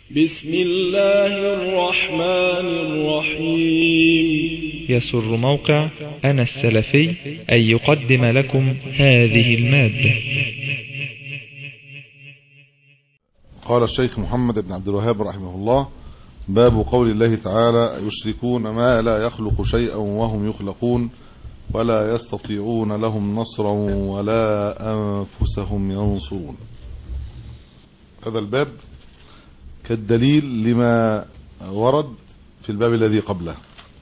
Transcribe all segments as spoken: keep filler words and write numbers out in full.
بسم الله الرحمن الرحيم. يسر موقع أنا السلفي أن يقدم لكم هذه المادة. قال الشيخ محمد بن عبد الوهاب رحمه الله: باب قول الله تعالى: يشركون ما لا يخلق شيئا وهم يخلقون ولا يستطيعون لهم نصرا ولا أنفسهم ينصرون. هذا الباب كالدليل لما ورد في الباب الذي قبله،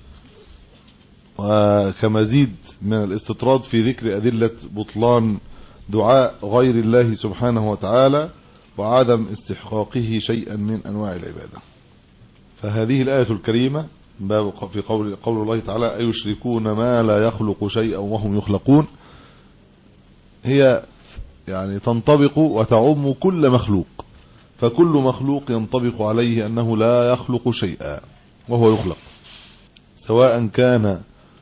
وكمزيد من الاستطراد في ذكر أدلة بطلان دعاء غير الله سبحانه وتعالى وعدم استحقاقه شيئا من أنواع العبادة. فهذه الآية الكريمة باب في قول, قول الله تعالى: أيشركون ما لا يخلق شيئا وهم يخلقون، هي يعني تنطبق وتعم كل مخلوق، فكل مخلوق ينطبق عليه أنه لا يخلق شيئا وهو يخلق، سواء كان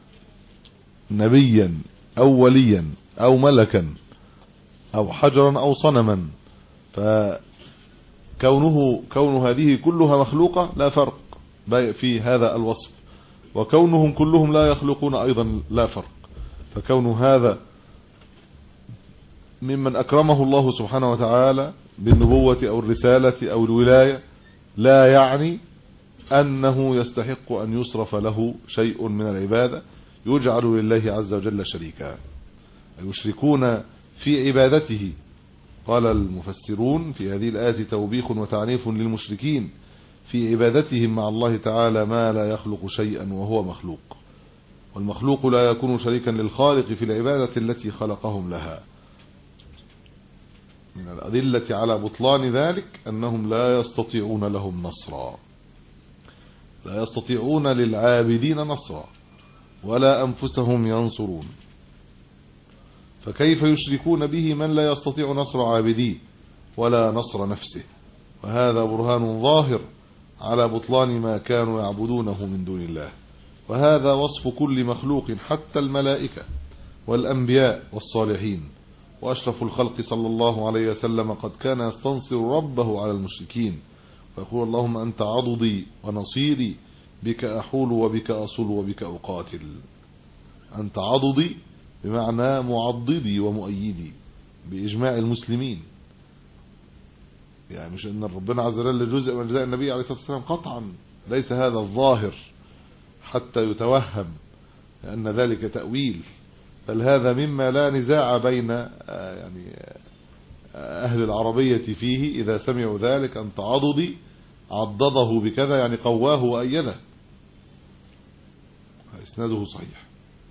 نبيا أو وليا أو ملكا أو حجرا أو صنما، فكونه كون هذه كلها مخلوقة لا فرق في هذا الوصف، وكونهم كلهم لا يخلقون أيضا لا فرق. فكون هذا ممن أكرمه الله سبحانه وتعالى بالنبوة أو الرسالة أو الولاية لا يعني أنه يستحق أن يصرف له شيء من العبادة يجعل لله عز وجل شريكا. يشركون في عبادته، قال المفسرون في هذه الآية توبيخ وتعنيف للمشركين في عبادتهم مع الله تعالى ما لا يخلق شيئا وهو مخلوق، والمخلوق لا يكون شريكا للخالق في العبادة التي خلقهم لها. من الأدلة على بطلان ذلك أنهم لا يستطيعون لهم نصرا، لا يستطيعون للعابدين نصرا ولا أنفسهم ينصرون. فكيف يشركون به من لا يستطيع نصر عابديه ولا نصر نفسه؟ وهذا برهان ظاهر على بطلان ما كانوا يعبدونه من دون الله. وهذا وصف كل مخلوق حتى الملائكة والأنبياء والصالحين. وأشرف الخلق صلى الله عليه وسلم قد كان يستنصر ربه على المشركين ويقول: اللهم أنت عضدي ونصيري، بك أحول وبك أصول وبك أقاتل. أنت عضدي بمعنى معضدي ومؤيدي بإجماع المسلمين، يعني مش أن ربنا عز وجل جزء من أجزاء النبي عليه الصلاة والسلام قطعا، ليس هذا الظاهر حتى يتوهم أن ذلك تأويل، بل هذا مما لا نزاع بين يعني أهل العربية فيه. إذا سمعوا ذلك أنت عضدي عضده بكذا يعني قواه وأيده، إسناده صحيح.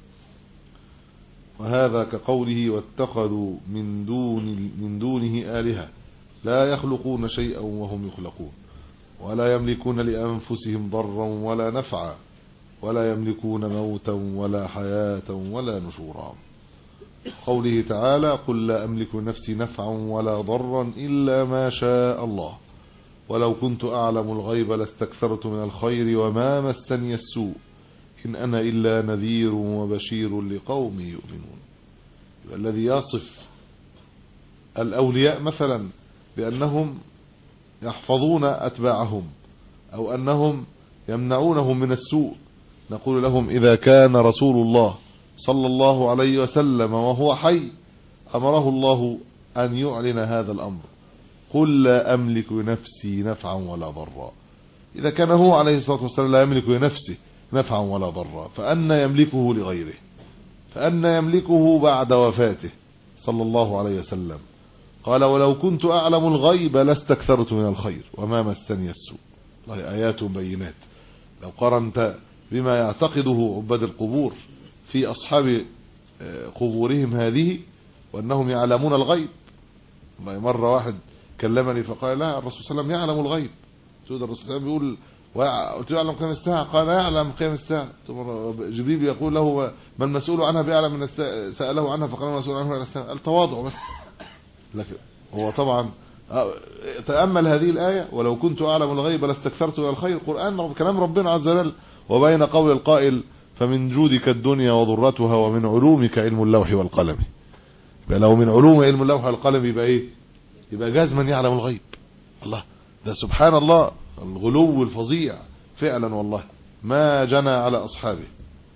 وهذا كقوله: واتخذوا من دون من دونه آلهة لا يخلقون شيئا وهم يخلقون ولا يملكون لأنفسهم ضرا ولا نفعا ولا يملكون موتا ولا حياة ولا نشورا. قوله تعالى: قل لا أملك لنفسي نفعا ولا ضرا إلا ما شاء الله ولو كنت أعلم الغيب لاستكثرت من الخير وما مسني السوء إن أنا إلا نذير وبشير لقوم يؤمنون. الذي يصف الأولياء مثلا بأنهم يحفظون أتباعهم أو أنهم يمنعونهم من السوء، نقول لهم: إذا كان رسول الله صلى الله عليه وسلم وهو حي أمره الله أن يعلن هذا الأمر: قل لا أملك لنفسي نفعا ولا ضرا. إذا كان هو عليه الصلاة والسلام لا يملك لنفسه نفعا ولا ضرا، فأن يملكه لغيره؟ فأن يملكه بعد وفاته صلى الله عليه وسلم؟ قال: ولو كنت أعلم الغيب لاستكثرت من الخير وما مسني السوء. الله آيات بينات. لو قرنت بما يعتقده عباد القبور في أصحاب قبورهم هذه وأنهم يعلمون الغيب. مرة واحد كلمني فقال: لا، الرسول صلى الله عليه وسلم يعلم الغيب. الرسول صلى الله عليه وسلم بيقول: قلت له: يعلم قيام الساعة؟ قال: يعلم قيام الساعة. جبريل يقول له: ما المسؤول عنها بيعلم من سأله عنها فقال: المسؤول عنها التواضع بس. لكن هو طبعا تأمل هذه الآية: ولو كنت أعلم الغيب لاستكثرت من الخير. قرآن كلام ربنا عز وجل. وبين قول القائل: فمن جودك الدنيا وضرتها ومن علومك علم اللوح والقلم. يبقى لو من علوم علم اللوح والقلم يبقى ايه؟ يبقى جازما يعلم الغيب. الله، ده سبحان الله الغلو الفظيع فعلا والله ما جنى على أصحابه.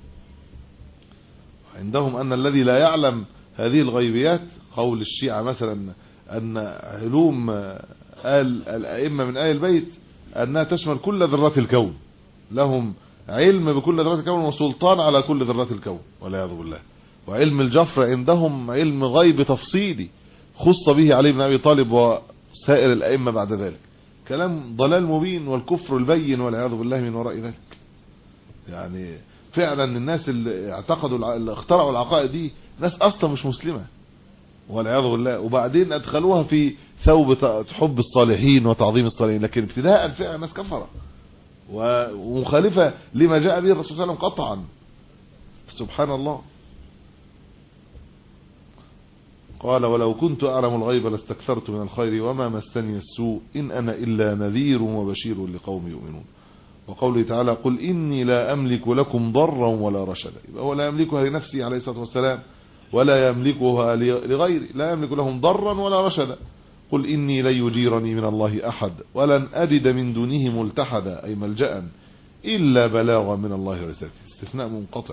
عندهم أن الذي لا يعلم هذه الغيبيات، قول الشيعة مثلا أن علوم آل الأئمة من آل البيت أنها تشمل كل ذرات الكون، لهم علم بكل ذرات الكون وسلطان على كل ذرات الكون والعياذ بالله. وعلم الجفر عندهم علم غيب تفصيلي خص به علي بن أبي طالب وسائر الأئمة بعد ذلك. كلام ضلال مبين والكفر البين والعياذ بالله من وراء ذلك. يعني فعلا الناس اللي اعتقدوا اللي اخترعوا العقائد دي ناس اصلا مش مسلمة والعياذ بالله، وبعدين ادخلوها في ثوب حب الصالحين وتعظيم الصالحين، لكن ابتداء فعلا ناس كفرة ومخالفة لما جاء به الرسول صلى الله عليه وسلم قطعا. سبحان الله. قال ولو كنت أعلم الغيب لاستكثرت من الخير وما مسني السوء إن أنا إلا نذير وبشير لقوم يؤمنون. وقوله تعالى قل إني لا أملك لكم ضرا ولا رشدا، يبقى هو لا يملكها لنفسه عليه الصلاة والسلام ولا يملكها لغيره، لا يملك لهم ضرا ولا رشدا. قل إني لن يجيرني من الله أحد ولن أجد من دونه ملتحدا، أي ملجأ إلا بلاغا من الله ورسالته، استثناء منقطع،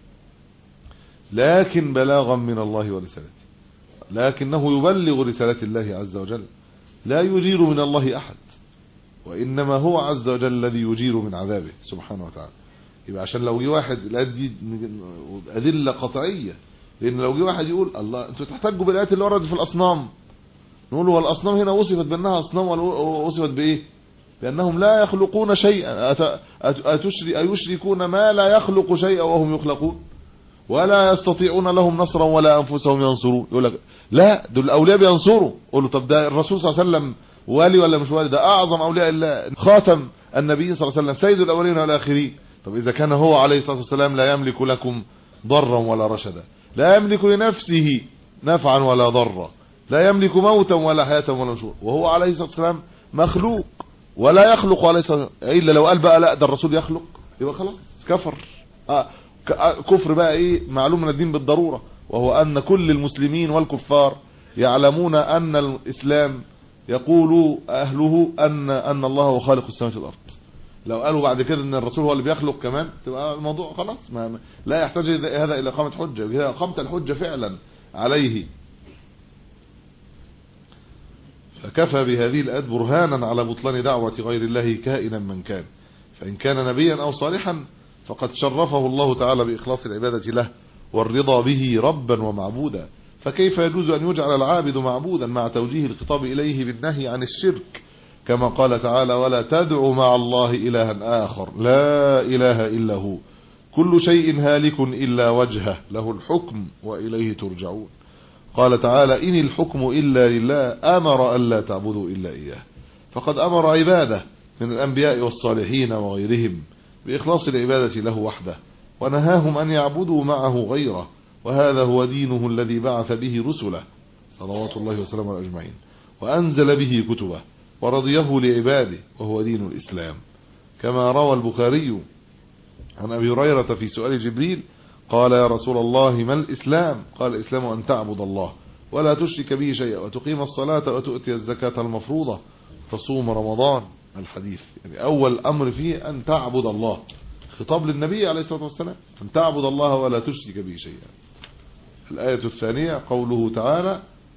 لكن بلاغا من الله ورسالته، لكنه يبلغ رسالة الله عز وجل، لا يجير من الله أحد، وإنما هو عز وجل الذي يجير من عذابه سبحانه وتعالى. يبقى عشان لو جه واحد دي أدلة قطعية، لأن لو جه واحد يقول الله أنتوا تحتاجوا بالآيات اللي وردت في الأصنام، نقول له والأصنام هنا وصفت بأنها أصنام ولا وصفت بإيه؟ بأنهم لا يخلقون شيئا، أيشركون ما لا يخلق شيئا وهم يخلقون ولا يستطيعون لهم نصرا ولا أنفسهم ينصرون. يقول لك لا دول الأولياء بينصروا، قول له طب ده الرسول صلى الله عليه وسلم والي ولا مش والي؟ ده أعظم أولياء الله، خاتم النبي صلى الله عليه وسلم، سيد الأولين والآخرين. طب إذا كان هو عليه الصلاة والسلام لا يملك لكم ضرا ولا رشدا، لا يملك لنفسه نفعا ولا ضرا، لا يملك موتا ولا حياة ولا نشورا، وهو عليه الصلاة والسلام مخلوق ولا يخلق عليه الصلاة والسلام، إلا لو قال بقى لا ده الرسول يخلق يبقى خلاص كفر. آه كفر بقى إيه معلوم من الدين بالضرورة، وهو أن كل المسلمين والكفار يعلمون أن الإسلام يقول أهله أن أن الله هو خالق السماوات والأرض. لو قالوا بعد كده أن الرسول هو اللي بيخلق كمان تبقى الموضوع خلاص ما لا يحتاج هذا إلى إقامة حجة، إذا أقمت الحجة فعلا عليه. فكفى بهذه الآيات برهانا على بطلان دعوة غير الله كائنا من كان، فإن كان نبيا أو صالحا فقد شرفه الله تعالى بإخلاص العبادة له والرضا به ربا ومعبودا، فكيف يجوز أن يجعل العابد معبودا مع توجيه الخطاب إليه بالنهي عن الشرك، كما قال تعالى ولا تدعوا مع الله إلها آخر لا إله إلا هو كل شيء هالك إلا وجهه له الحكم وإليه ترجعون. قال تعالى إن الحكم إلا لله أمر ألا تعبدوا إلا إياه، فقد أمر عباده من الأنبياء والصالحين وغيرهم بإخلاص العبادة له وحده، ونهاهم أن يعبدوا معه غيره، وهذا هو دينه الذي بعث به رسله صلوات الله وسلامه أجمعين، وأنزل به كتبه ورضيه لعباده، وهو دين الإسلام. كما روى البخاري عن أبي هريرة في سؤال جبريل قال يا رسول الله ما الإسلام؟ قال الإسلام أن تعبد الله ولا تشرك به شيئا وتقيم الصلاة وتؤتي الزكاة المفروضة تصوم رمضان. الحديث يعني أول أمر فيه أن تعبد الله، خطاب للنبي عليه الصلاة والسلام أن تعبد الله ولا تشرك به شيئا. الآية الثانية قوله تعالى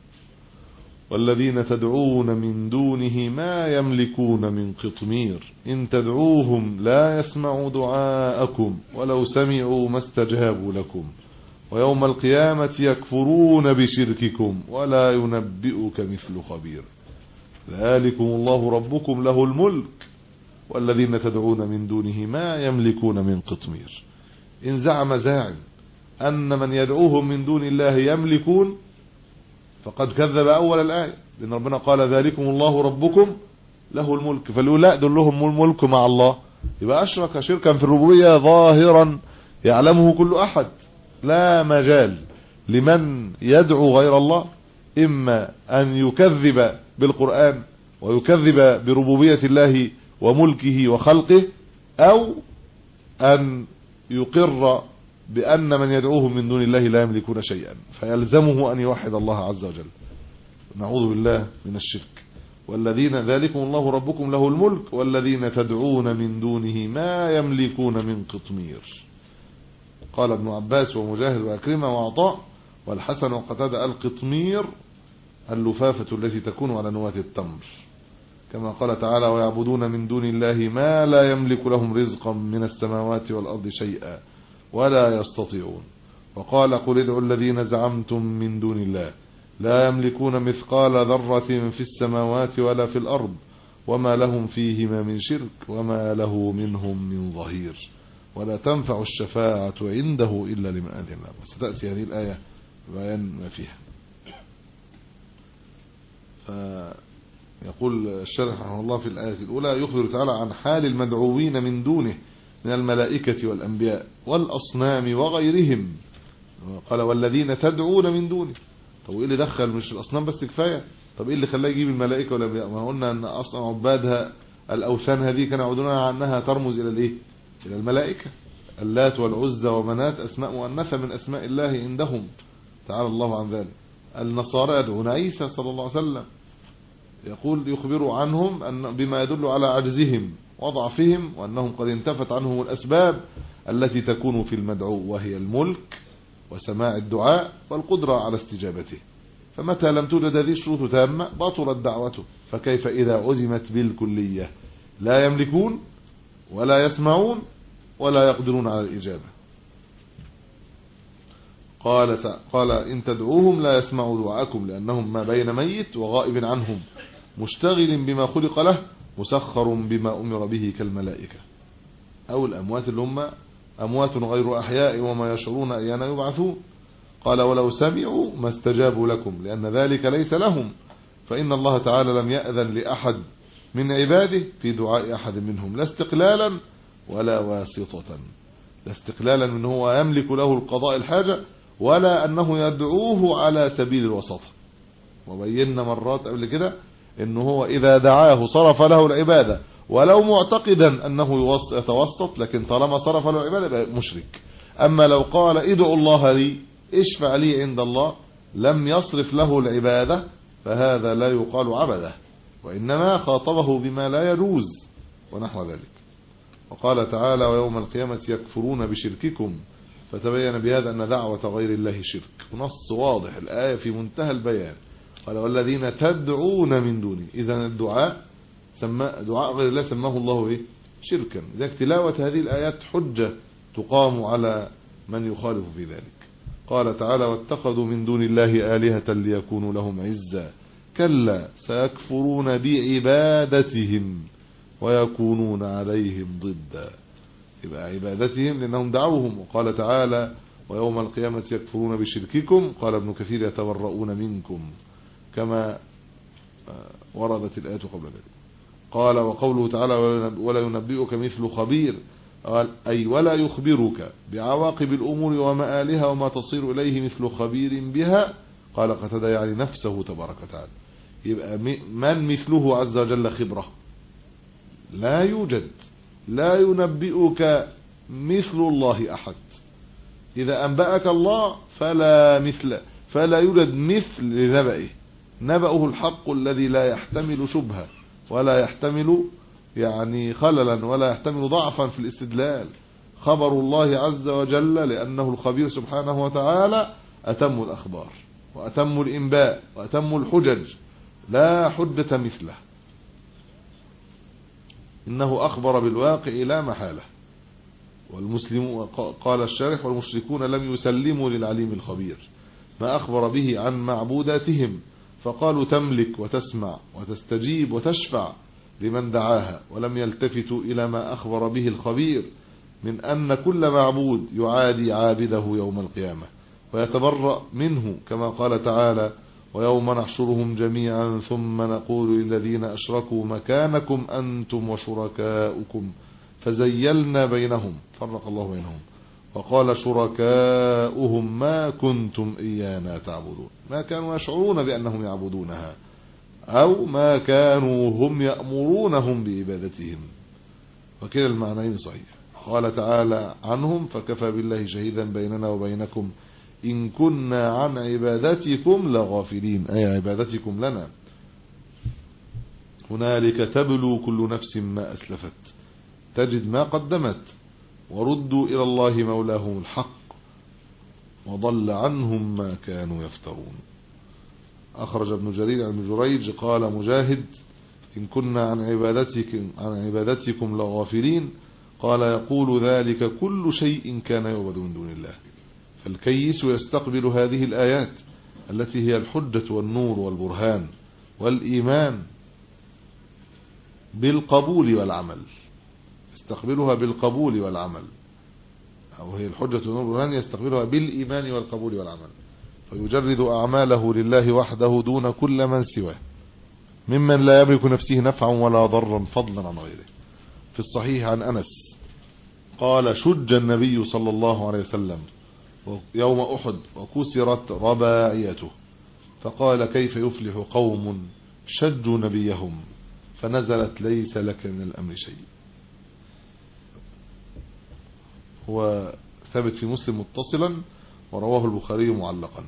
والذين تدعون من دونه ما يملكون من قطمير إن تدعوهم لا يسمعوا دعاءكم ولو سمعوا ما استجابوا لكم ويوم القيامة يكفرون بشرككم ولا ينبئك مثل خبير ذلكم الله ربكم له الملك والذين تدعون من دونه ما يملكون من قطمير. إن زعم زاعم أن من يدعوهم من دون الله يملكون فقد كذب أول الآية، لأن ربنا قال ذلكم الله ربكم له الملك، فلو لا دول لهم الملك مع الله يبقى أشرك شركا في الربوبية ظاهرا يعلمه كل أحد. لا مجال لمن يدعو غير الله إما أن يكذب بالقرآن ويكذب بربوبية الله وملكه وخلقه، أو أن يقر بأن من يدعوه من دون الله لا يملكون شيئا، فيلزمه أن يوحد الله عز وجل. نعوذ بالله من الشرك. والذين ذلكم الله ربكم له الملك والذين تدعون من دونه ما يملكون من قطمير. قال ابن عباس ومجاهد وأكرمة وعطاء والحسن وقتادة القطمير اللفافة التي تكون على نواة التمر، كما قال تعالى ويعبدون من دون الله ما لا يملك لهم رزقا من السماوات والأرض شيئا ولا يستطيعون. وقال قل ادعوا الذين زعمتم من دون الله لا يملكون مثقال ذرة في السماوات ولا في الأرض وما لهم فيهما من شرك وما له منهم من ظهير ولا تنفع الشفاعة عنده إلا لمن أذن له. ستأتي هذه الآية بيان ما فيها. فيقول الشارح رحمه الله في الآية الأولى يخبر تعالى عن حال المدعوين من دونه من الملائكة والأنبياء والأصنام وغيرهم. قال والذين تدعون من دونه. طب ايه اللي دخل؟ مش الأصنام بس كفاية؟ طب ايه اللي خلاه يجيب الملائكة والأنبياء؟ ما قلنا ان اصلا عبادها الأوثان هذه كانوا يعودونها عنها ترمز إلى الايه؟ إلى الملائكة. اللات والعزى ومنات أسماء مؤنثة من أسماء الله عندهم تعالى الله عن ذلك. النصارى يدعون عيسى صلى الله عليه وسلم، يقول يخبر عنهم أن بما يدل على عجزهم وضعفهم وأنهم قد انتفت عنهم الأسباب التي تكون في المدعو وهي الملك وسماع الدعاء والقدرة على استجابته. فمتى لم توجد هذه الشروط تامة بطلت دعوته، فكيف إذا عزمت بالكلية لا يملكون ولا يسمعون ولا يقدرون على الإجابة. قال قال إن تدعوهم لا يسمعوا دعاءكم لأنهم ما بين ميت وغائب عنهم مشتغل بما خلق له مسخر بما أمر به كالملائكة أو الأموات اللي هم أموات غير أحياء وما يشعرون أيان يبعثون. قال ولو سمعوا ما استجابوا لكم لأن ذلك ليس لهم، فإن الله تعالى لم يأذن لأحد من عباده في دعاء أحد منهم لا استقلالا ولا واسطة، لا استقلالا من هو يملك له القضاء الحاجة ولا أنه يدعوه على سبيل الوسطة. وبينا مرات قبل كده أنه هو إذا دعاه صرف له العبادة ولو معتقدا أنه يتوسط، لكن طالما صرف له العبادة يبقى مشرك. أما لو قال ادعوا الله لي اشفع لي عند الله لم يصرف له العبادة فهذا لا يقال عبده، وإنما خاطبه بما لا يجوز ونحو ذلك. وقال تعالى ويوم القيامة يكفرون بشرككم، فتبين بهذا أن دعوة غير الله شرك. ونص واضح، الآية في منتهى البيان. قال والذين تدعون من دونه، إذن الدعاء سمى دعاء غير الله سماه الله إيه؟ شركا. إذا تلاوة هذه الآيات حجة تقام على من يخالف في ذلك. قال تعالى واتخذوا من دون الله آلهة ليكونوا لهم عزا كلا سيكفرون بعبادتهم ويكونون عليهم ضدا. يبقى عبادتهم لأنهم دعوهم. وقال تعالى ويوم القيامة يكفرون بشرككم، قال ابن كثير يتبرؤون منكم، كما وردت الآية قبل ذلك. قال وقوله تعالى ولا ينبئك مثل خبير، أي ولا يخبرك بعواقب الأمور ومآلها وما تصير إليه مثل خبير بها. قال قتادة يعني نفسه تبارك وتعالى. يبقى من مثله عز وجل خبرة؟ لا يوجد. لا ينبئك مثل الله أحد. إذا أنبأك الله فلا مثل فلا يوجد مثل لنبئه. نبأه الحق الذي لا يحتمل شبهة ولا يحتمل يعني خللا ولا يحتمل ضعفا في الاستدلال. خبر الله عز وجل لأنه الخبير سبحانه وتعالى أتم الأخبار وأتم الإنباء وأتم الحجج، لا حجة مثله. إنه أخبر بالواقع لا محالة. والمسلم قال الشارح والمشركون لم يسلموا للعليم الخبير ما أخبر به عن معبوداتهم، فقالوا تملك وتسمع وتستجيب وتشفع لمن دعاها، ولم يلتفتوا إلى ما أخبر به الخبير من أن كل معبود يعادي عابده يوم القيامة ويتبرأ منه، كما قال تعالى ويوم نحشرهم جميعا ثم نقول للذين أشركوا مكانكم أنتم وشركاؤكم فزيلنا بينهم فرق الله بينهم وقال شركاؤهم ما كنتم إيانا تعبدون. ما كانوا يشعرون بأنهم يعبدونها أو ما كانوا هم يأمرونهم بعبادتهم، وكلا المعنيين صحيح. قال تعالى عنهم فكفى بالله شهيدا بيننا وبينكم إن كنا عن عبادتكم لغافلين، أي عبادتكم لنا. هنالك تبلو كل نفس ما أسلفت تجد ما قدمت وردوا إلى الله مولاهم الحق وضل عنهم ما كانوا يفترون. أخرج ابن جرير عن جريج قال مجاهد إن كنا عن عبادتكم, عن عبادتكم لغافلين قال يقول ذلك كل شيء كان يعبد من دون الله. فالكيس يستقبل هذه الآيات التي هي الحجة والنور والبرهان والإيمان بالقبول والعمل، يستقبلها بالقبول والعمل، أو هي الحجة والنور والبرهان يستقبلها بالإيمان والقبول والعمل، فيجرد أعماله لله وحده دون كل من سواه ممن لا يملك نفسه نفعا ولا ضرا فضلا عن غيره. في الصحيح عن أنس قال شج النبي صلى الله عليه وسلم يوم أحد وكسرت رباعيته فقال كيف يفلح قوم شجوا نبيهم فنزلت ليس لك من الأمر شيء. هو ثابت في مسلم متصلا ورواه البخاري معلقا.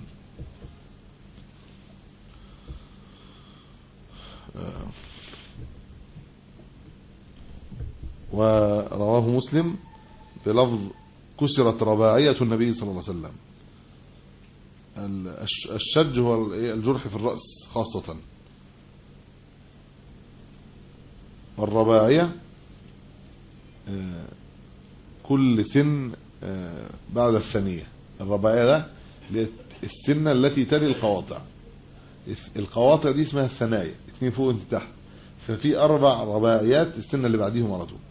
ورواه مسلم بلفظ كسرت رباعية النبي صلى الله عليه وسلم. الشج هو الجرح في الرأس خاصة، والرباعية كل سن بعد الثانية. الرباعية ده السنة التي تلي القواطع، القواطع دي اسمها الثنايا، اثنين فوق وانت تحت، ففي أربع رباعيات السنة اللي بعديهم على طول.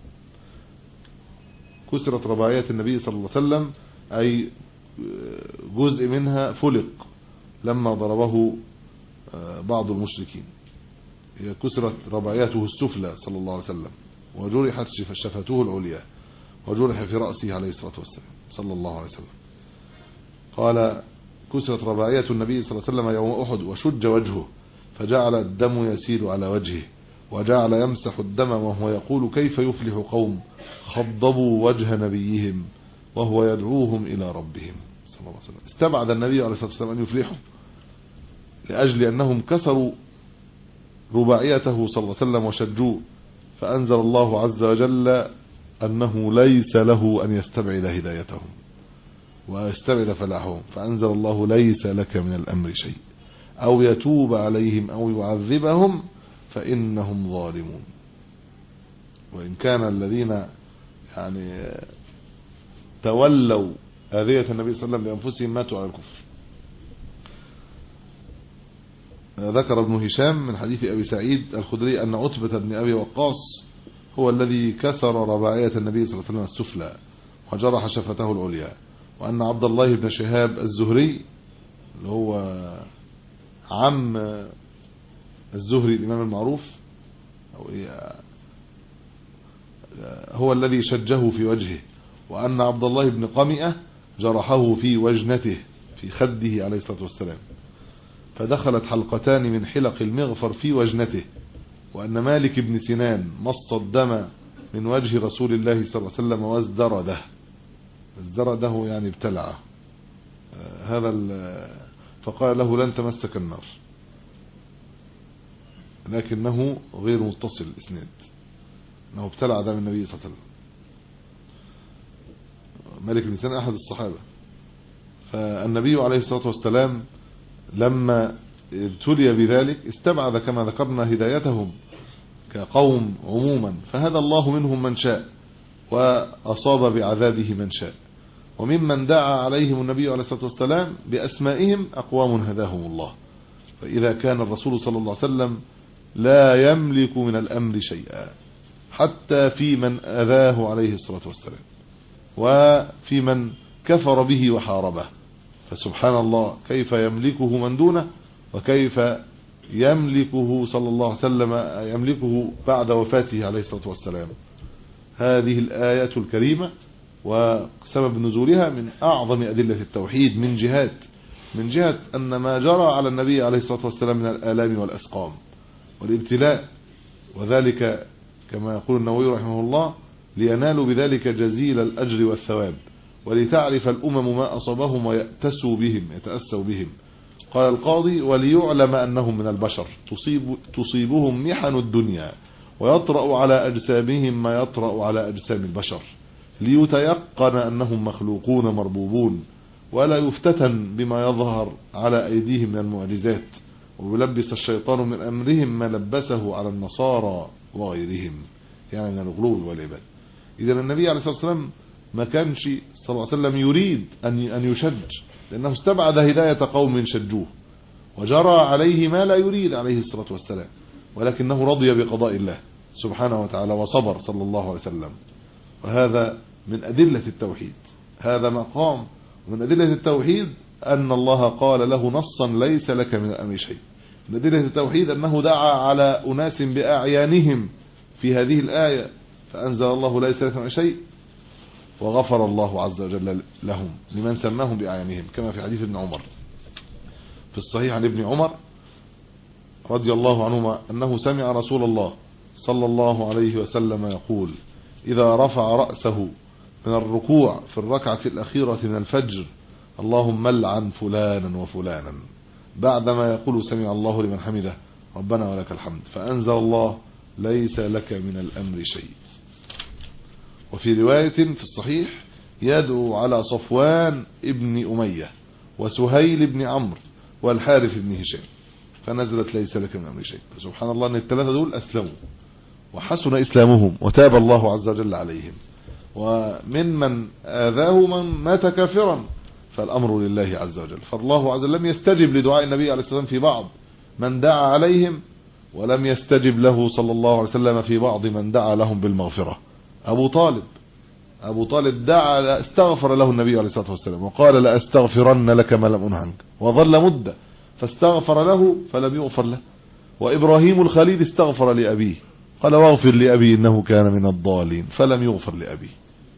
كسرت رباعية النبي صلى الله عليه وسلم أي جزء منها فلق لما ضربه بعض المشركين. هي كسرت رباعيته السفلى صلى الله عليه وسلم وجرحت شفته العليا وجرح في رأسه عليه الصلاة والسلام صلى الله عليه وسلم. قال كسرت رباعية النبي صلى الله عليه وسلم يوم أحد وشج وجهه فجعل الدم يسيل على وجهه وجعل يمسح الدم وهو يقول كيف يفلح قوم خضبوا وجه نبيهم وهو يدعوهم إلى ربهم صلى الله عليه وسلم. استبعد النبي عليه الصلاة والسلام أن يفلحوا لأجل أنهم كسروا رباعيته صلى الله عليه وسلم وشجوه، فأنزل الله عز وجل أنه ليس له أن يستبعد هدايتهم ويستبعد فلاحهم، فأنزل الله ليس لك من الأمر شيء أو يتوب عليهم أو يعذبهم فإنهم ظالمون. وإن كان الذين يعني تولوا أذية النبي صلى الله عليه وسلم بأنفسهم ماتوا على الكفر. ذكر ابن هشام من حديث أبي سعيد الخدري أن عتبة بن أبي وقاص هو الذي كسر رباعية النبي صلى الله عليه وسلم السفلى وجرح شفته العليا، وأن عبد الله بن شهاب الزهري اللي هو عم الزهري الإمام المعروف أو هو الذي شجه في وجهه، وأن عبد الله بن قمئة جرحه في وجنته في خده عليه الصلاة والسلام فدخلت حلقتان من حلق المغفر في وجنته، وأن مالك بن سنان مص الدم من وجه رسول الله صلى الله عليه وسلم وازدرده، ازدرده يعني ابتلعه هذا فقال له لن تمسك النار، لكنه غير متصل الاسناد انه ابتلع دم النبي صلى الله عليه وسلم. مالك بن سنان احد الصحابه، فالنبي عليه الصلاه والسلام لما ابتلي بذلك استبعد كما ذكرنا هدايتهم كقوم عموما، فهدى الله منهم من شاء واصاب بعذابه من شاء، وممن دعا عليهم النبي عليه الصلاه والسلام باسمائهم اقوام هداهم الله. فاذا كان الرسول صلى الله عليه وسلم لا يملك من الامر شيئا حتى في من اذاه عليه الصلاه والسلام وفي من كفر به وحاربه، فسبحان الله كيف يملكه من دونه وكيف يملكه صلى الله عليه وسلم يملكه بعد وفاته عليه الصلاة والسلام. هذه الآية الكريمة وسبب نزولها من أعظم أدلة التوحيد من جهات من جهة أن ما جرى على النبي عليه الصلاة والسلام من الآلام والأسقام والابتلاء، وذلك كما يقول النووي رحمه الله لينالوا بذلك جزيل الأجر والثواب، ولتعرف الأمم ما أصابهم ويأتسوا بهم يتأسوا بهم، قال القاضي وليعلم أنهم من البشر تصيب تصيبهم محن الدنيا ويطرأ على أجسامهم ما يطرأ على أجسام البشر ليتيقن أنهم مخلوقون مربوبون ولا يفتتن بما يظهر على أيديهم من المعجزات ويلبس الشيطان من أمرهم ما لبسه على النصارى وغيرهم يعني من الغلول والعباد. إذا النبي عليه الصلاة والسلام ما كانش صلى الله عليه وسلم يريد أن يشج لأنه استبعد هداية قوم شجوه وجرى عليه ما لا يريد عليه الصلاة والسلام ولكنه رضي بقضاء الله سبحانه وتعالى وصبر صلى الله عليه وسلم. وهذا من أدلة التوحيد. هذا مقام من أدلة التوحيد أن الله قال له نصا ليس لك من الأمر شيء. من أدلة التوحيد أنه دعا على أناس بأعيانهم في هذه الآية فأنزل الله ليس لك من شيء وغفر الله عز وجل لهم لمن سماهم بأعيانهم كما في حديث ابن عمر في الصحيح عن ابن عمر رضي الله عنهما أنه سمع رسول الله صلى الله عليه وسلم يقول إذا رفع رأسه من الركوع في الركعة الأخيرة من الفجر اللهم لعن فلانا وفلانا بعدما يقول سمع الله لمن حمده ربنا ولك الحمد فأنزل الله ليس لك من الأمر شيء. وفي رواية في الصحيح يدعو على صفوان ابن أمية وسهيل بن عمرو والحارث بن هشام فنزلت ليس لك من الأمر شيء. سبحان الله أن الثلاثة دول أسلموا وحسن إسلامهم وتاب الله عز وجل عليهم. ومن من آذاه من مات كافرا فالأمر لله عز وجل. فالله عز وجل لم يستجب لدعاء النبي عليه الصلاة والسلام في بعض من دعا عليهم ولم يستجب له صلى الله عليه وسلم في بعض من دعا لهم بالمغفرة. أبو طالب أبو طالب دعا استغفر له النبي عليه الصلاة والسلام وقال لأستغفرن لك ما لم أنه عنك وظل مدة فاستغفر له فلم يغفر له. وإبراهيم الخليل استغفر لأبيه قال واغفر لأبي إنه كان من الضالين فلم يغفر لأبيه.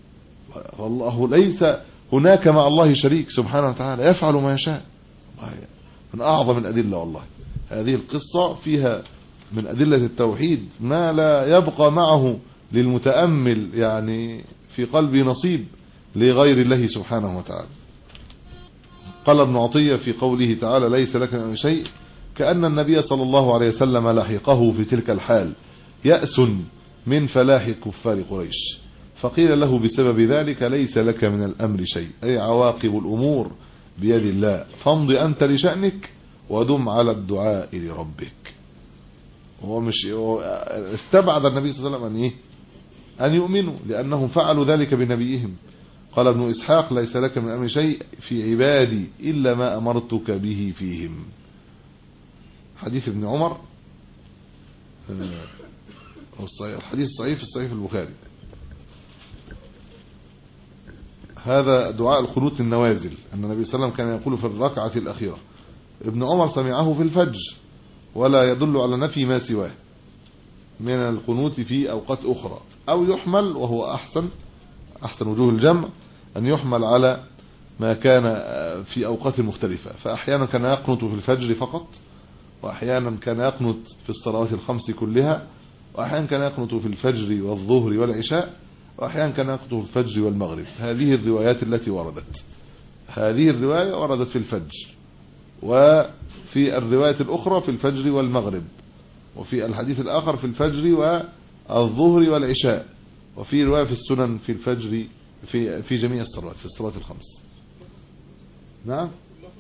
والله ليس هناك مع الله شريك سبحانه وتعالى يفعل ما يشاء. من أعظم الأدلة والله هذه القصة فيها من أدلة التوحيد ما لا يبقى معه للمتأمل يعني في قلبه نصيب لغير الله سبحانه وتعالى. قال ابن عطية في قوله تعالى ليس لك من شيء كأن النبي صلى الله عليه وسلم لحقه في تلك الحال يأس من فلاح كفار قريش فقيل له بسبب ذلك ليس لك من الأمر شيء أي عواقب الأمور بيد الله فامض أنت لشأنك ودم على الدعاء لربك. هو مش استبعد النبي صلى الله عليه وسلم أن إيه أن يؤمنوا لأنهم فعلوا ذلك بنبيهم. قال ابن إسحاق ليس لك من الأمر شيء في عبادي إلا ما أمرتك به فيهم. حديث ابن عمر الحديث صحيح في الصحيح البخاري. هذا دعاء القنوت النوازل أن النبي صلى الله عليه وسلم كان يقول في الركعة الأخيرة. ابن عمر سمعه في الفجر ولا يدل على نفي ما سواه من القنوت في أوقات أخرى أو يحمل وهو أحسن أحسن وجوه الجمع أن يحمل على ما كان في أوقات مختلفة. فأحيانا كان يقنط في الفجر فقط وأحيانا كان يقنط في الصلوات الخمس كلها وأحيانا كان يقنط في الفجر والظهر والعشاء وأحيانا كان يقنط في الفجر والمغرب. هذه الروايات التي وردت هذه الرواية وردت في الفجر وفي الرواية الأخرى في الفجر والمغرب وفي الحديث الآخر في الفجر والظهر والعشاء وفي رواية في السنن في الفجر في في جميع الصلوات في الصلوات الخمس. نعم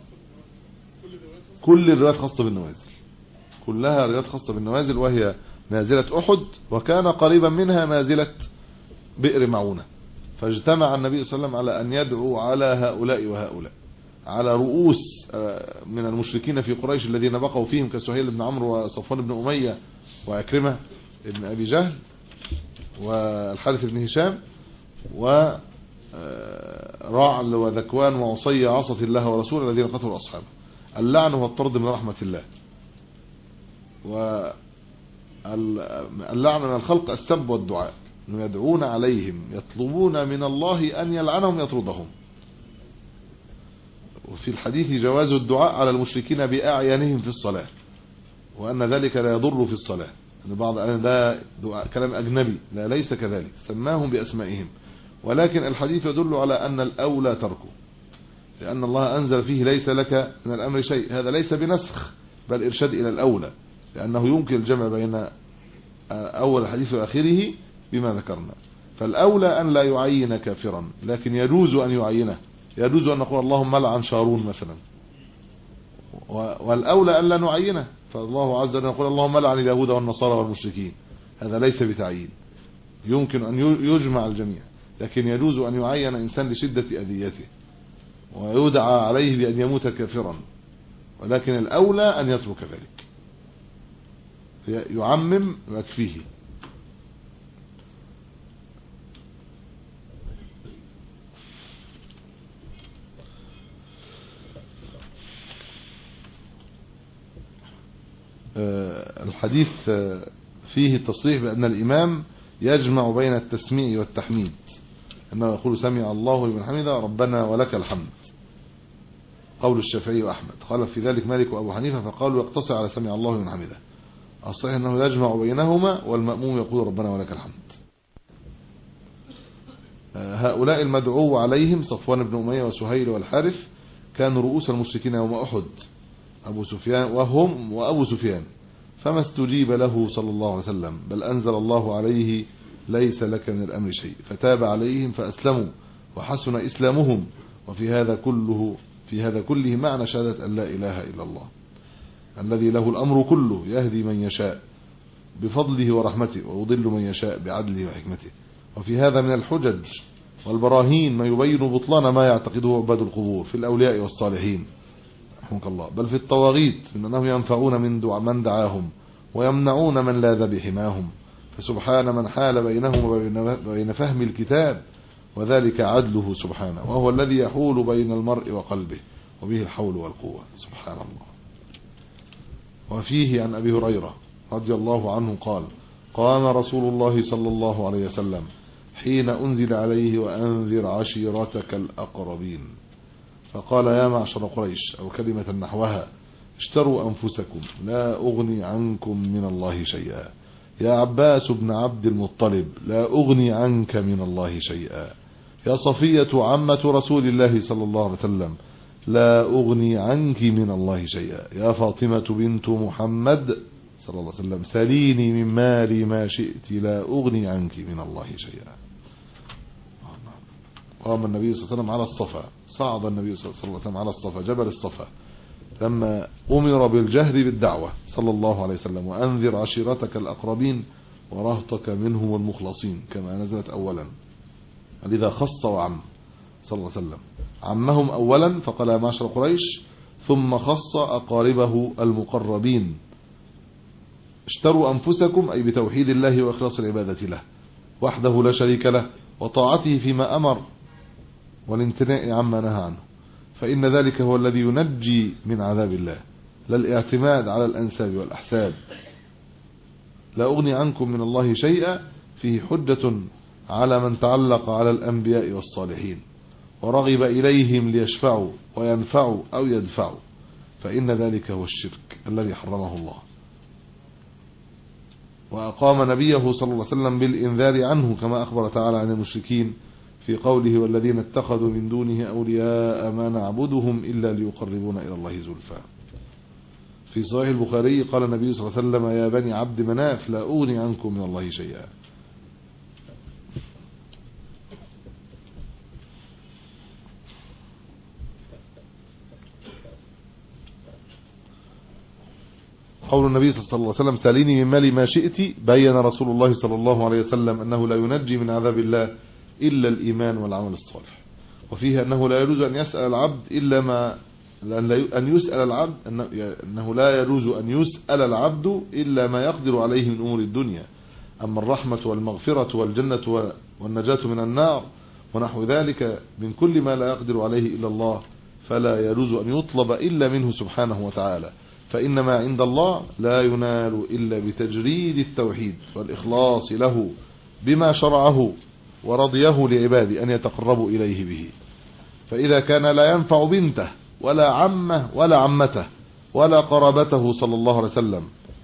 كل الروايات خاصة بالنوازل كلها روايات خاصة بالنوازل وهي نازلة أحد وكان قريبا منها نازلة بئر معونة. فاجتمع النبي صلى الله عليه وسلم على أن يدعو على هؤلاء وهؤلاء على رؤوس من المشركين في قريش الذين بقوا فيهم كسهيل بن عمرو وصفوان بن أمية وعكرمة بن أبي جهل والحارث بن هشام ورعل وذكوان وعصي عصت الله ورسوله الذين قتلوا أصحابه. اللعن والطرد من رحمة الله واللعن من الخلق السب والدعاء يدعون عليهم يطلبون من الله أن يلعنهم يطردهم. وفي الحديث جواز الدعاء على المشركين بأعيانهم في الصلاة وأن ذلك لا يضر في الصلاة. بعض أن ده كلام أجنبي لا ليس كذلك سماهم بأسمائهم ولكن الحديث يدل على أن الأولى تركه. لأن الله أنزل فيه ليس لك من الأمر شيء. هذا ليس بنسخ بل إرشاد إلى الأولى، لأنه يمكن الجمع بين أول الحديث وآخره بما ذكرنا. فالأولى أن لا يعين كافرا، لكن يجوز أن يعينه. يجوز أن نقول اللهم لعن شارون مثلا، والأولى أن لا نعينه. فالله عز وجل يقول اللهم لعن اليهود والنصارى والمشركين، هذا ليس بتعيين، يمكن أن يجمع الجميع، لكن يجوز أن يعين إنسان لشدة أذيته ويدعى عليه بأن يموت كافرا، ولكن الأولى أن يترك ذلك، يعمم ويكفيه. الحديث فيه التصريح بأن الإمام يجمع بين التسميع والتحميد، أنه يقول سمع الله لمن حمده ربنا ولك الحمد، قول الشافعي وأحمد. قال في ذلك مالك وأبو حنيفة فقالوا يقتصر على سمع الله لمن حمده. الصحيح أنه يجمع بينهما، والمأموم يقول ربنا ولك الحمد. هؤلاء المدعو عليهم صفوان بن أمية وسهيل والحارث كانوا رؤوس المشركين يوم أحد، أبو سفيان وهم وأبو سفيان، فما استجيب له صلى الله عليه وسلم، بل أنزل الله عليه ليس لك من الأمر شيء، فتاب عليهم فأسلموا وحسن إسلامهم. وفي هذا كله في هذا كله معنى شهادة أن لا إله إلا الله الذي له الأمر كله، يهدي من يشاء بفضله ورحمته ويضل من يشاء بعدله وحكمته. وفي هذا من الحجج والبراهين ما يبين بطلان ما يعتقده عباد القبور في الأولياء والصالحين رحمك الله، بل في الطواغيت من أنهم ينفعون من دعاء من دعاهم ويمنعون من لاذ بحماهم. فسبحان من حال بينهم وبين فهم الكتاب، وذلك عدله سبحانه، وهو الذي يحول بين المرء وقلبه وبه الحول والقوة سبحان الله. وفيه عن أبي هريرة رضي الله عنه قال قام رسول الله صلى الله عليه وسلم حين أنزل عليه وأنذر عشيرتك الأقربين، فقال يا معشر قريش، أو كلمة نحوها، اشتروا أنفسكم لا أغني عنكم من الله شيئا. يا عباس بن عبد المطلب لا أغني عنك من الله شيئا. يا صفية عمة رسول الله صلى الله عليه وسلم لا أغني عنك من الله شيئا. يا فاطمة بنت محمد صلى الله عليه وسلم سليني من مالي ما شئت لا أغني عنك من الله شيئا. قام النبي صلى الله عليه وسلم على الصفا، صعد النبي صلى الله عليه وسلم على الصفا جبل الصفا لما أمر بالجهر بالدعوة صلى الله عليه وسلم، وأنذر عشيرتك الأقربين ورهطك منهم المخلصين، كما نزلت أولا. لذا خص وعم صلى الله عليه وسلم، عمهم أولا فقال يا معشر قريش، ثم خص أقاربه المقربين. اشتروا أنفسكم أي بتوحيد الله وإخلاص العبادة له وحده لا شريك له، وطاعته فيما أمر والامتناع عما نهى عنه، فإن ذلك هو الذي ينجي من عذاب الله، لا الاعتماد على الأنساب والأحساب. لا أغني عنكم من الله شيئا فيه حجة على من تعلق على الأنبياء والصالحين ورغب إليهم ليشفعوا وينفعوا أو يدفعوا، فإن ذلك هو الشرك الذي حرمه الله. وأقام نبيه صلى الله عليه وسلم بالإنذار عنه، كما أخبر تعالى عن المشركين في قوله والذين اتخذوا من دونه أولياء ما نعبدهم إلا ليقربونا إلى الله زلفى. في صحيح البخاري قال النبي صلى الله عليه وسلم يا بني عبد مناف لا أغني عنكم من الله شيئا. قول النبي صلى الله عليه وسلم ساليني من مالي ما شئت، بين رسول الله صلى الله عليه وسلم أنه لا ينجي من عذاب الله إلا الإيمان والعمل الصالح. وفيه أنه لا يجوز أن يسأل العبد إلا ما أن يسأل العبد أنه لا يجوز أن يسأل العبد إلا ما يقدر عليه من أمور الدنيا، أما الرحمة والمغفرة والجنة والنجاة من النار ونحو ذلك من كل ما لا يقدر عليه إلا الله، فلا يجوز أن يطلب إلا منه سبحانه وتعالى، فإنما عند الله لا ينال إلا بتجريد التوحيد والإخلاص له بما شرعه ورضيه لعباده أن يتقربوا إليه به. فإذا كان لا ينفع بنته ولا عمه ولا عمته ولا قرابته صلى الله عليه وسلم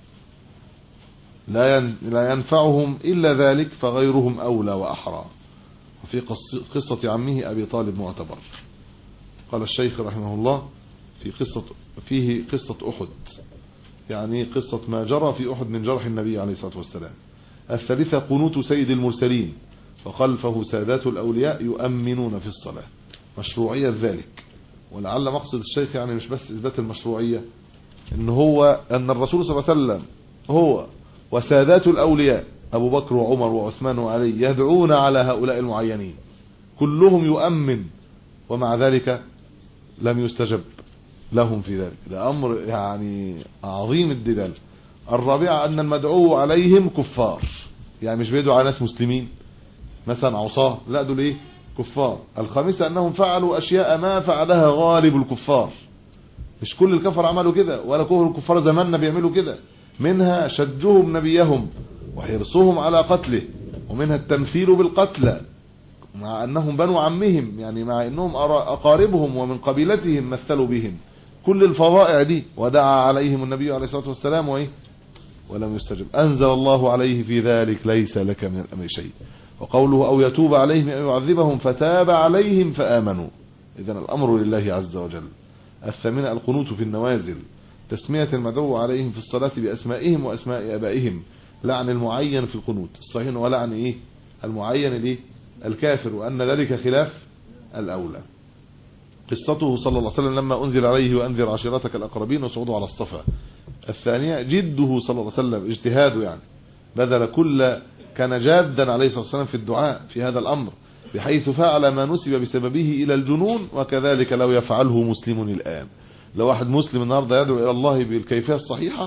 لا ينفعهم إلا ذلك، فغيرهم أولى وأحرى. وفي قصة عمه أبي طالب معتبر. قال الشيخ رحمه الله في قصة فيه قصة أحد، يعني قصة ما جرى في أحد من جرح النبي عليه الصلاة والسلام. الثالثة قنوت سيد المرسلين وخلفه سادات الأولياء يؤمنون في الصلاة، مشروعية ذلك. ولعل مقصد الشيخ يعني مش بس إثبات المشروعية، إن هو أن الرسول صلى الله عليه وسلم هو وسادات الأولياء أبو بكر وعمر وعثمان وعلي يدعون على هؤلاء المعينين، كلهم يؤمن، ومع ذلك لم يستجب لهم في ذلك. ده أمر يعني عظيم الدلالة. الرابعة أن المدعو عليهم كفار، يعني مش بيدعوا على ناس مسلمين مثلا عصاه، لا دول ايه كفار. الخامسة أنهم فعلوا أشياء ما فعلها غالب الكفار، مش كل الكفر عملوا كده، ولا كل الكفار زماننا بيعملوا كده. منها شجهم نبيهم وحرصهم على قتله، ومنها التمثيل بالقتلى مع أنهم بنو عمهم، يعني مع أنهم أقاربهم ومن قبيلتهم مثلوا بهم. كل الفضائع دي ودعا عليهم النبي عليه الصلاة والسلام وإيه ولم يستجب. أنزل الله عليه في ذلك ليس لك من الأمر شيء. وقوله أو يتوب عليهم أو يعذبهم فتاب عليهم فآمنوا. إذن الأمر لله عز وجل. الثامنة القنوت في النوازل، تسمية المدعو عليهم في الصلاة بأسمائهم وأسماء آبائهم، لعن المعين في القنوت الصحيح ولعن إيه المعين ليه الكافر، وأن ذلك خلاف الأولى. قصته صلى الله عليه وسلم لما أنزل عليه وأنذر عشيرتك الأقربين وصعوده على الصفا. الثانية جده صلى الله عليه وسلم، اجتهاده، يعني بذل كل كان جادا عليه الصلاة والسلام في الدعاء في هذا الأمر، بحيث فعل ما نسب بسببه إلى الجنون. وكذلك لو يفعله مسلم الآن، لو واحد مسلم النهارده يدعو إلى الله بالكيفية الصحيحة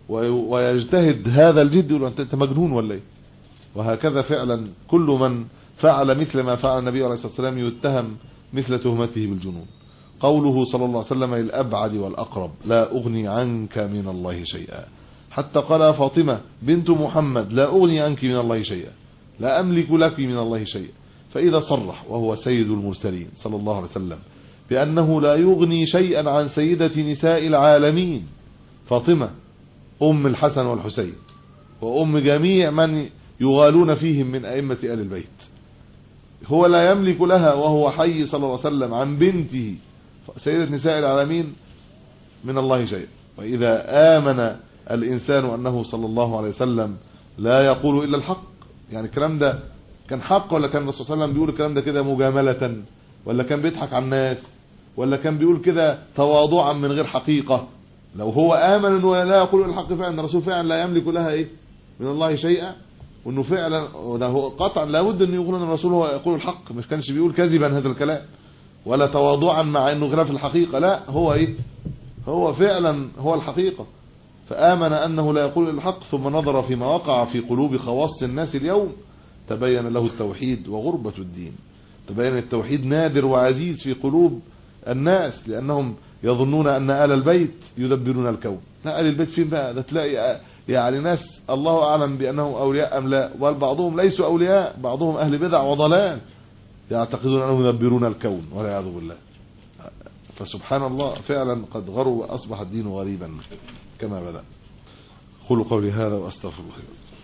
ويجتهد هذا الجد، يقول أنت مجنون ولا إيه؟ وهكذا فعلا كل من فعل مثل ما فعل النبي عليه الصلاة والسلام يتهم مثل تهمته بالجنون. قوله صلى الله عليه وسلم للأبعد والأقرب لا أغني عنك من الله شيئا، حتى قال فاطمة بنت محمد لا أغني عنك من الله شيئا، لا أملك لك من الله شيئا. فإذا صرح وهو سيد المرسلين صلى الله عليه وسلم بأنه لا يغني شيئا عن سيدة نساء العالمين فاطمة أم الحسن والحسين وأم جميع من يغالون فيهم من أئمة آل البيت، هو لا يملك لها وهو حي صلى الله عليه وسلم عن بنته سيدة نساء العالمين من الله شيئا. وإذا آمن الإنسان أنه صلى الله عليه وسلم لا يقول إلا الحق، يعني الكلام ده كان حق ولا كان الرسول صلى الله عليه وسلم بيقول الكلام ده كده مجاملة، ولا كان بيضحك على الناس، ولا كان بيقول كده تواضعا من غير حقيقة؟ لو هو آمن أنه لا يقول إلا الحق فعلا، الرسول فعلا لا يملك لها إيه من الله شيئا، وأنه فعلا وده هو قطعا لابد أن يقول أن الرسول هو يقول الحق، مش كانش بيقول كذبا هذا الكلام ولا تواضعا مع أنه خلاف الحقيقة، لا هو إيه هو فعلا هو الحقيقة. فآمن أنه لا يقول الحق، ثم نظر فيما وقع في قلوب خواص الناس اليوم تبين له التوحيد وغربة الدين. تبين التوحيد نادر وعزيز في قلوب الناس، لأنهم يظنون أن آل البيت يدبرون الكون. لا، آل البيت فين بقى؟ ده تلاقي يعني ناس الله أعلم بأنهم أولياء أم لا، بل بعضهم ليسوا أولياء، بعضهم أهل بدع وضلال يعتقدون أنهم يدبرون الكون والعياذ بالله. فسبحان الله فعلا قد غروا وأصبح الدين غريبا كما بدأ. قولوا قولي هذا وأستغفر الله.